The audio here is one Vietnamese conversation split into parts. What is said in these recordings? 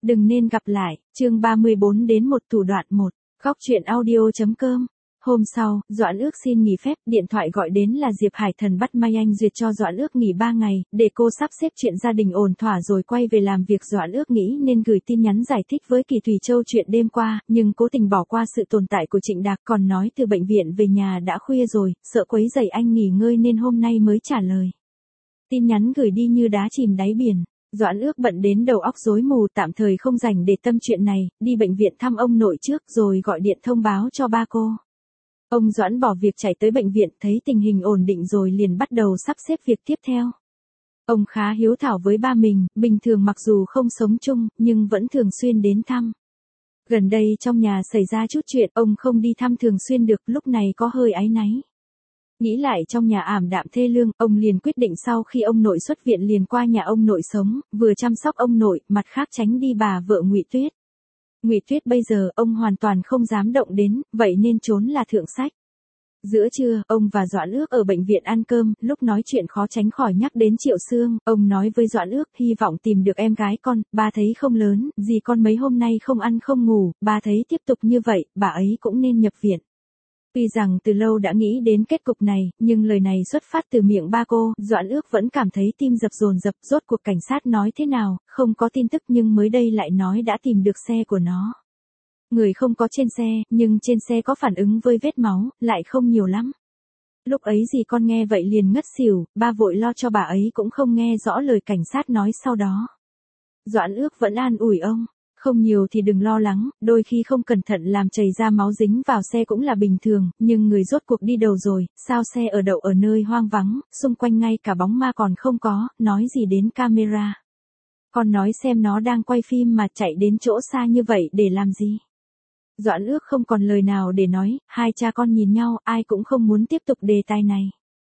Đừng nên gặp lại, chương 34 đến một thủ đoạn 1, góc truyện audio.com. Hôm sau, Doãn Ước xin nghỉ phép, điện thoại gọi đến là Diệp Hải Thần bắt Mai Anh Duyệt cho Doãn Ước nghỉ 3 ngày, để cô sắp xếp chuyện gia đình ổn thỏa rồi quay về làm việc. Doãn Ước nghĩ nên gửi tin nhắn giải thích với Kỳ Thùy Châu chuyện đêm qua, nhưng cố tình bỏ qua sự tồn tại của Trịnh Đạc, còn nói từ bệnh viện về nhà đã khuya rồi, sợ quấy rầy anh nghỉ ngơi nên hôm nay mới trả lời. Tin nhắn gửi đi như đá chìm đáy biển. Doãn Ước bận đến đầu óc rối mù, tạm thời không rảnh để tâm chuyện này, đi bệnh viện thăm ông nội trước rồi gọi điện thông báo cho ba cô. Ông Doãn bỏ việc chạy tới bệnh viện, thấy tình hình ổn định rồi liền bắt đầu sắp xếp việc tiếp theo. Ông khá hiếu thảo với ba mình, bình thường mặc dù không sống chung, nhưng vẫn thường xuyên đến thăm. Gần đây trong nhà xảy ra chút chuyện, ông không đi thăm thường xuyên được, lúc này có hơi áy náy. Nghĩ lại trong nhà ảm đạm thê lương, ông liền quyết định sau khi ông nội xuất viện liền qua nhà ông nội sống, vừa chăm sóc ông nội, mặt khác tránh đi bà vợ Ngụy Tuyết. Ngụy Tuyết bây giờ ông hoàn toàn không dám động đến, vậy nên trốn là thượng sách. Giữa trưa, ông và Doãn Ước ở bệnh viện ăn cơm, lúc nói chuyện khó tránh khỏi nhắc đến Triệu Sương, ông nói với Doãn Ước, hy vọng tìm được em gái con, ba thấy không lớn, gì con mấy hôm nay không ăn không ngủ, ba thấy tiếp tục như vậy, bà ấy cũng nên nhập viện. Tuy rằng từ lâu đã nghĩ đến kết cục này, nhưng lời này xuất phát từ miệng ba cô, Doãn Ước vẫn cảm thấy tim dập dồn dập. Rốt cuộc cảnh sát nói thế nào, không có tin tức nhưng mới đây lại nói đã tìm được xe của nó. Người không có trên xe, nhưng trên xe có phản ứng với vết máu, lại không nhiều lắm. Lúc ấy gì con nghe vậy liền ngất xỉu, ba vội lo cho bà ấy cũng không nghe rõ lời cảnh sát nói sau đó. Doãn Ước vẫn an ủi ông. Không nhiều thì đừng lo lắng, đôi khi không cẩn thận làm chảy ra máu dính vào xe cũng là bình thường, nhưng người rốt cuộc đi đâu rồi, sao xe ở đậu ở nơi hoang vắng, xung quanh ngay cả bóng ma còn không có, nói gì đến camera. Con nói xem nó đang quay phim mà chạy đến chỗ xa như vậy để làm gì. Doãn Ước không còn lời nào để nói, hai cha con nhìn nhau, ai cũng không muốn tiếp tục đề tài này.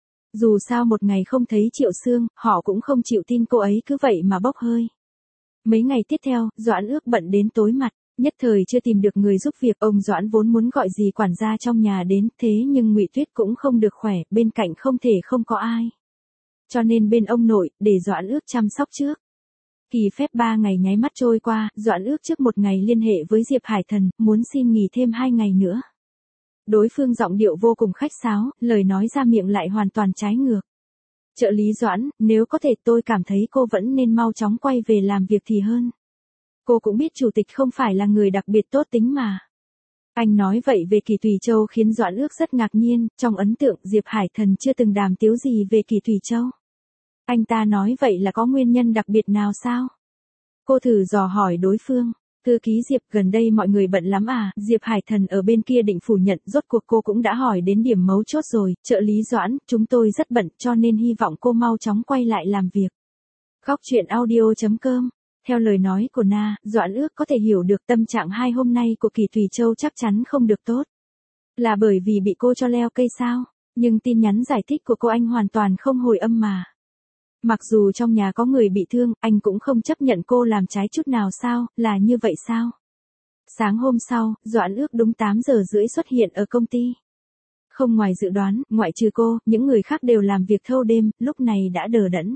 Dù sao một ngày không thấy Triệu Sương, họ cũng không chịu tin cô ấy cứ vậy mà bốc hơi. Mấy ngày tiếp theo, Doãn Ước bận đến tối mặt, nhất thời chưa tìm được người giúp việc. Ông Doãn vốn muốn gọi dì quản gia trong nhà đến, thế nhưng Ngụy Tuyết cũng không được khỏe, bên cạnh không thể không có ai. Cho nên bên ông nội, để Doãn Ước chăm sóc trước. Kỳ phép 3 ngày nháy mắt trôi qua, Doãn Ước trước một ngày liên hệ với Diệp Hải Thần, muốn xin nghỉ thêm 2 ngày nữa. Đối phương giọng điệu vô cùng khách sáo, lời nói ra miệng lại hoàn toàn trái ngược. Trợ lý Doãn, nếu có thể tôi cảm thấy cô vẫn nên mau chóng quay về làm việc thì hơn. Cô cũng biết chủ tịch không phải là người đặc biệt tốt tính mà. Anh nói vậy về Kỳ Thùy Châu khiến Doãn Ước rất ngạc nhiên, trong ấn tượng Diệp Hải Thần chưa từng đàm tiếu gì về Kỳ Thùy Châu. Anh ta nói vậy là có nguyên nhân đặc biệt nào sao? Cô thử dò hỏi đối phương. Thư ký Diệp, gần đây mọi người bận lắm à? Diệp Hải Thần ở bên kia định phủ nhận, rốt cuộc cô cũng đã hỏi đến điểm mấu chốt rồi. Trợ lý Doãn, chúng tôi rất bận cho nên hy vọng cô mau chóng quay lại làm việc. Góc truyện audio.com. Theo lời nói của Na, Doãn Ước có thể hiểu được tâm trạng 2 hôm nay của Kỳ Thùy Châu chắc chắn không được tốt. Là bởi vì bị cô cho leo cây sao? Nhưng tin nhắn giải thích của cô anh hoàn toàn không hồi âm mà. Mặc dù trong nhà có người bị thương, anh cũng không chấp nhận cô làm trái chút nào sao, là như vậy sao? Sáng hôm sau, Doãn Ước đúng 8 giờ rưỡi xuất hiện ở công ty. Không ngoài dự đoán, ngoại trừ cô, những người khác đều làm việc thâu đêm, lúc này đã đờ đẫn.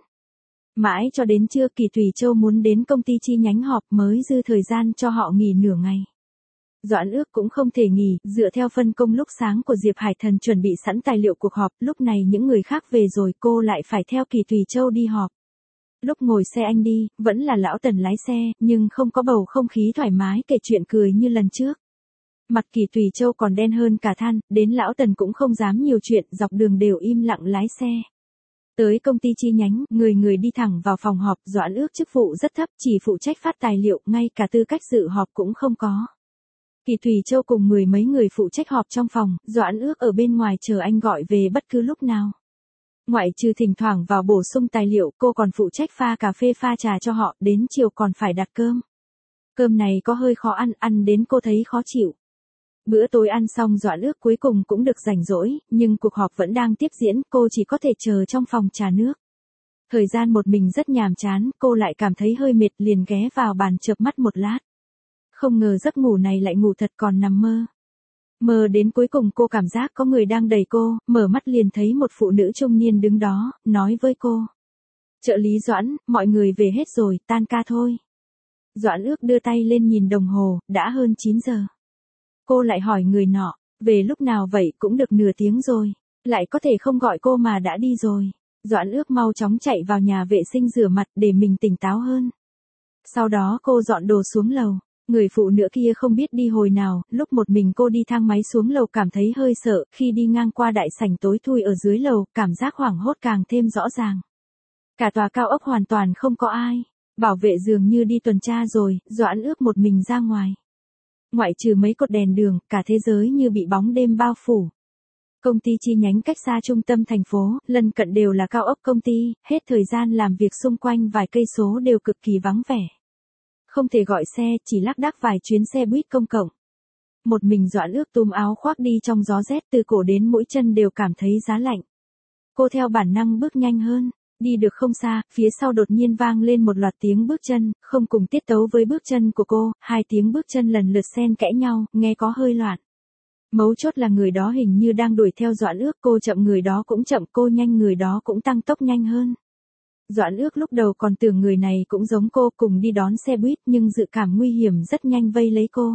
Mãi cho đến trưa Kỳ Thùy Châu muốn đến công ty chi nhánh họp mới dư thời gian cho họ nghỉ nửa ngày. Doãn Ước cũng không thể nghỉ, dựa theo phân công lúc sáng của Diệp Hải Thần chuẩn bị sẵn tài liệu cuộc họp, lúc này những người khác về rồi cô lại phải theo Kỳ Thùy Châu đi họp. Lúc ngồi xe anh đi, vẫn là lão Tần lái xe, nhưng không có bầu không khí thoải mái kể chuyện cười như lần trước. Mặt Kỳ Thùy Châu còn đen hơn cả than, đến lão Tần cũng không dám nhiều chuyện, dọc đường đều im lặng lái xe. Tới công ty chi nhánh, người đi thẳng vào phòng họp. Doãn Ước chức vụ rất thấp, chỉ phụ trách phát tài liệu, ngay cả tư cách dự họp cũng không có. Kỳ Thùy Châu cùng 10 mấy người phụ trách họp trong phòng, Doãn Ước ở bên ngoài chờ anh gọi về bất cứ lúc nào. Ngoại trừ thỉnh thoảng vào bổ sung tài liệu, cô còn phụ trách pha cà phê pha trà cho họ, đến chiều còn phải đặt cơm. Cơm này có hơi khó ăn đến cô thấy khó chịu. Bữa tối ăn xong Doãn Ước cuối cùng cũng được rảnh rỗi, nhưng cuộc họp vẫn đang tiếp diễn, cô chỉ có thể chờ trong phòng trà nước. Thời gian một mình rất nhàm chán, cô lại cảm thấy hơi mệt liền ghé vào bàn chợp mắt một lát. Không ngờ giấc ngủ này lại ngủ thật còn nằm mơ. Mơ đến cuối cùng cô cảm giác có người đang đẩy cô, mở mắt liền thấy một phụ nữ trung niên đứng đó, nói với cô. Trợ lý Doãn, mọi người về hết rồi, tan ca thôi. Doãn Ước đưa tay lên nhìn đồng hồ, đã hơn 9 giờ. Cô lại hỏi người nọ, về lúc nào vậy, cũng được nửa tiếng rồi. Lại có thể không gọi cô mà đã đi rồi. Doãn Ước mau chóng chạy vào nhà vệ sinh rửa mặt để mình tỉnh táo hơn. Sau đó cô dọn đồ xuống lầu. Người phụ nữ kia không biết đi hồi nào, lúc một mình cô đi thang máy xuống lầu cảm thấy hơi sợ, khi đi ngang qua đại sảnh tối thui ở dưới lầu, cảm giác hoảng hốt càng thêm rõ ràng. Cả tòa cao ốc hoàn toàn không có ai. Bảo vệ dường như đi tuần tra rồi, Doãn Ước một mình ra ngoài. Ngoại trừ mấy cột đèn đường, cả thế giới như bị bóng đêm bao phủ. Công ty chi nhánh cách xa trung tâm thành phố, lân cận đều là cao ốc công ty, hết thời gian làm việc xung quanh vài cây số đều cực kỳ vắng vẻ. Không thể gọi xe, chỉ lác đác vài chuyến xe buýt công cộng. Một mình Doãn Ước túm áo khoác đi trong gió rét, từ cổ đến mũi chân đều cảm thấy giá lạnh. Cô theo bản năng bước nhanh hơn. Đi được không xa, phía sau đột nhiên vang lên một loạt tiếng bước chân, không cùng tiết tấu với bước chân của cô, hai tiếng bước chân lần lượt xen kẽ nhau, nghe có hơi loạn. Mấu chốt là người đó hình như đang đuổi theo Doãn Ước, cô chậm người đó cũng chậm, cô nhanh người đó cũng tăng tốc nhanh hơn. Doãn Ước lúc đầu còn tưởng người này cũng giống cô, cùng đi đón xe buýt, nhưng dự cảm nguy hiểm rất nhanh vây lấy cô.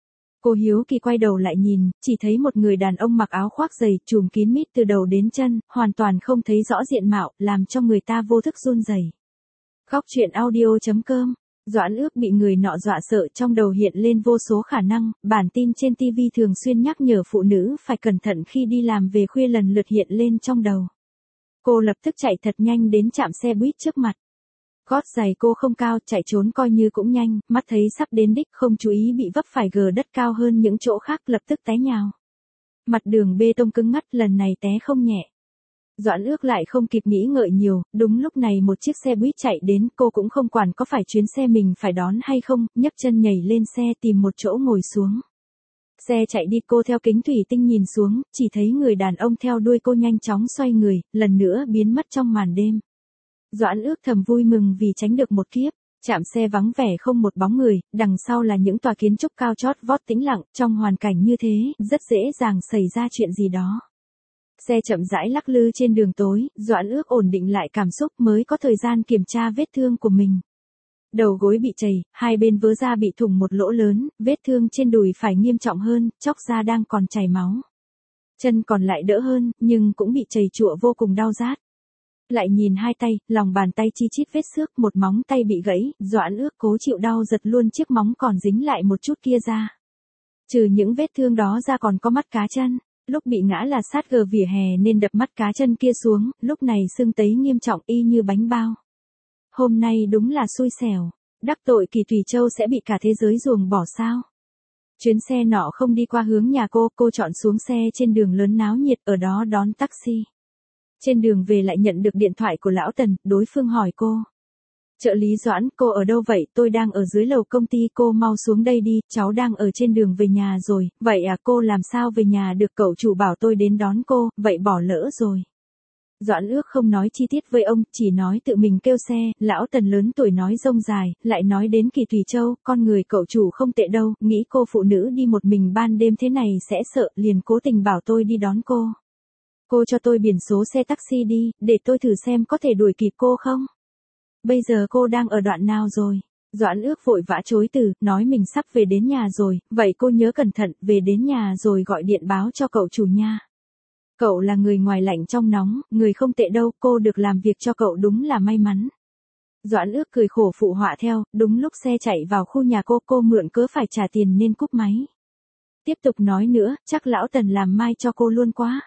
Cô hiếu kỳ quay đầu lại nhìn, chỉ thấy một người đàn ông mặc áo khoác dày, trùm kín mít từ đầu đến chân, hoàn toàn không thấy rõ diện mạo, làm cho người ta vô thức run rẩy. Góc truyện audio.com. Doãn Ước bị người nọ dọa sợ, trong đầu hiện lên vô số khả năng, bản tin trên TV thường xuyên nhắc nhở phụ nữ phải cẩn thận khi đi làm về khuya lần lượt hiện lên trong đầu. Cô lập tức chạy thật nhanh đến trạm xe buýt trước mặt. Gót giày cô không cao, chạy trốn coi như cũng nhanh, mắt thấy sắp đến đích, không chú ý bị vấp phải gờ đất cao hơn những chỗ khác, lập tức té nhào. Mặt đường bê tông cứng ngắt, lần này té không nhẹ. Doãn Ước lại không kịp nghĩ ngợi nhiều, đúng lúc này một chiếc xe buýt chạy đến, cô cũng không quản có phải chuyến xe mình phải đón hay không, nhấc chân nhảy lên xe tìm một chỗ ngồi xuống. Xe chạy đi, cô theo kính thủy tinh nhìn xuống, chỉ thấy người đàn ông theo đuôi cô nhanh chóng xoay người, lần nữa biến mất trong màn đêm. Doãn Ước thầm vui mừng vì tránh được một kiếp. Trạm xe vắng vẻ không một bóng người, đằng sau là những tòa kiến trúc cao chót vót tĩnh lặng, trong hoàn cảnh như thế, rất dễ dàng xảy ra chuyện gì đó. Xe chậm rãi lắc lư trên đường tối, Doãn Ước ổn định lại cảm xúc mới có thời gian kiểm tra vết thương của mình. Đầu gối bị trầy, hai bên vớ da bị thủng một lỗ lớn, vết thương trên đùi phải nghiêm trọng hơn, chóc da đang còn chảy máu. Chân còn lại đỡ hơn, nhưng cũng bị trầy trụa vô cùng đau rát. Lại nhìn hai tay, lòng bàn tay chi chít vết xước, một móng tay bị gãy, Doãn Ước cố chịu đau giật luôn chiếc móng còn dính lại một chút kia ra. Trừ những vết thương đó ra còn có mắt cá chân, lúc bị ngã là sát gờ vỉa hè nên đập mắt cá chân kia xuống, lúc này sưng tấy nghiêm trọng y như bánh bao. Hôm nay đúng là xui xẻo, đắc tội Kỳ Thủy Châu sẽ bị cả thế giới ruồng bỏ sao. Chuyến xe nọ không đi qua hướng nhà cô chọn xuống xe trên đường lớn náo nhiệt, ở đó đón taxi. Trên đường về lại nhận được điện thoại của lão Tần, đối phương hỏi cô. Trợ lý Doãn, cô ở đâu vậy? Tôi đang ở dưới lầu công ty, cô mau xuống đây đi, cháu đang ở trên đường về nhà rồi. Vậy à, cô làm sao về nhà được, cậu chủ bảo tôi đến đón cô, vậy bỏ lỡ rồi. Doãn Ước không nói chi tiết với ông, chỉ nói tự mình kêu xe, lão Tần lớn tuổi nói rông dài, lại nói đến Kỳ Thủy Châu, con người cậu chủ không tệ đâu, nghĩ cô phụ nữ đi một mình ban đêm thế này sẽ sợ, liền cố tình bảo tôi đi đón cô. Cô cho tôi biển số xe taxi đi, để tôi thử xem có thể đuổi kịp cô không. Bây giờ cô đang ở đoạn nào rồi? Doãn Ước vội vã chối từ, nói mình sắp về đến nhà rồi, vậy cô nhớ cẩn thận, về đến nhà rồi gọi điện báo cho cậu chủ nha. Cậu là người ngoài lạnh trong nóng, người không tệ đâu, cô được làm việc cho cậu đúng là may mắn. Doãn Ước cười khổ phụ họa theo, đúng lúc xe chạy vào khu nhà cô mượn cớ phải trả tiền nên cúp máy. Tiếp tục nói nữa, chắc lão Tần làm mai cho cô luôn quá.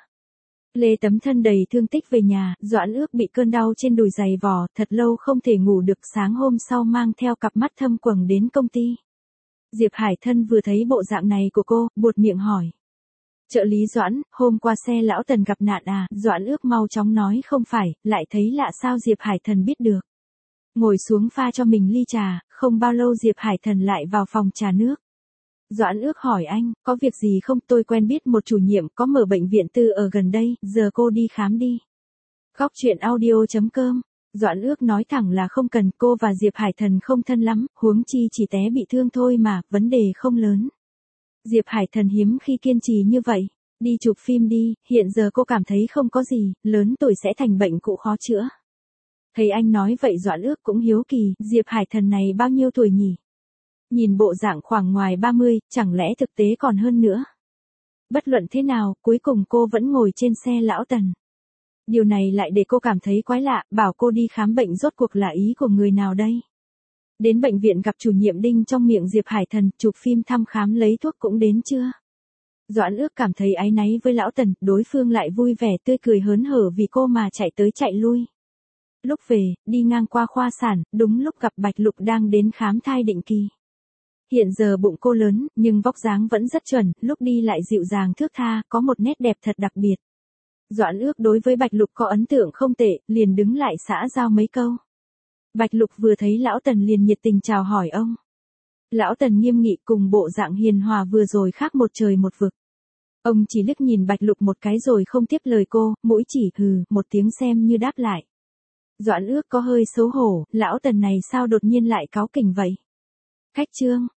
Lê tấm thân đầy thương tích về nhà, Doãn Ước bị cơn đau trên đùi dày vò, thật lâu không thể ngủ được, sáng hôm sau mang theo cặp mắt thâm quầng đến công ty. Diệp Hải Thân vừa thấy bộ dạng này của cô, buột miệng hỏi. Trợ lý Doãn, hôm qua xe lão Tần gặp nạn à? Doãn Ước mau chóng nói không phải, lại thấy lạ sao Diệp Hải Thần biết được. Ngồi xuống pha cho mình ly trà, không bao lâu Diệp Hải Thần lại vào phòng trà nước. Doãn Ước hỏi anh, có việc gì không? Tôi quen biết một chủ nhiệm có mở bệnh viện tư ở gần đây, giờ cô đi khám đi. Góc truyện audio.com. Doãn Ước nói thẳng là không cần, cô và Diệp Hải Thần không thân lắm, huống chi chỉ té bị thương thôi mà, vấn đề không lớn. Diệp Hải Thần hiếm khi kiên trì như vậy, đi chụp phim đi, hiện giờ cô cảm thấy không có gì, lớn tuổi sẽ thành bệnh cũ khó chữa. Thấy anh nói vậy Doãn Ước cũng hiếu kỳ, Diệp Hải Thần này bao nhiêu tuổi nhỉ? Nhìn bộ dạng khoảng ngoài 30, chẳng lẽ thực tế còn hơn nữa. Bất luận thế nào, cuối cùng cô vẫn ngồi trên xe lão Tần. Điều này lại để cô cảm thấy quái lạ, bảo cô đi khám bệnh rốt cuộc là ý của người nào đây? Đến bệnh viện gặp chủ nhiệm Đinh trong miệng Diệp Hải Thần, chụp phim thăm khám lấy thuốc cũng đến chưa? Doãn Ước cảm thấy áy náy với lão Tần, đối phương lại vui vẻ tươi cười hớn hở vì cô mà chạy tới chạy lui. Lúc về, đi ngang qua khoa sản, đúng lúc gặp Bạch Lục đang đến khám thai định kỳ. Hiện giờ bụng cô lớn, nhưng vóc dáng vẫn rất chuẩn, lúc đi lại dịu dàng thướt tha, có một nét đẹp thật đặc biệt. Doãn Ước đối với Bạch Lục có ấn tượng không tệ, liền đứng lại xã giao mấy câu. Bạch Lục vừa thấy lão Tần liền nhiệt tình chào hỏi ông. Lão Tần nghiêm nghị cùng bộ dạng hiền hòa vừa rồi khác một trời một vực. Ông chỉ liếc nhìn Bạch Lục một cái rồi không tiếp lời cô, mũi chỉ hừ một tiếng xem như đáp lại. Doãn Ước có hơi xấu hổ, lão Tần này sao đột nhiên lại cáu kỉnh vậy? Khách trương,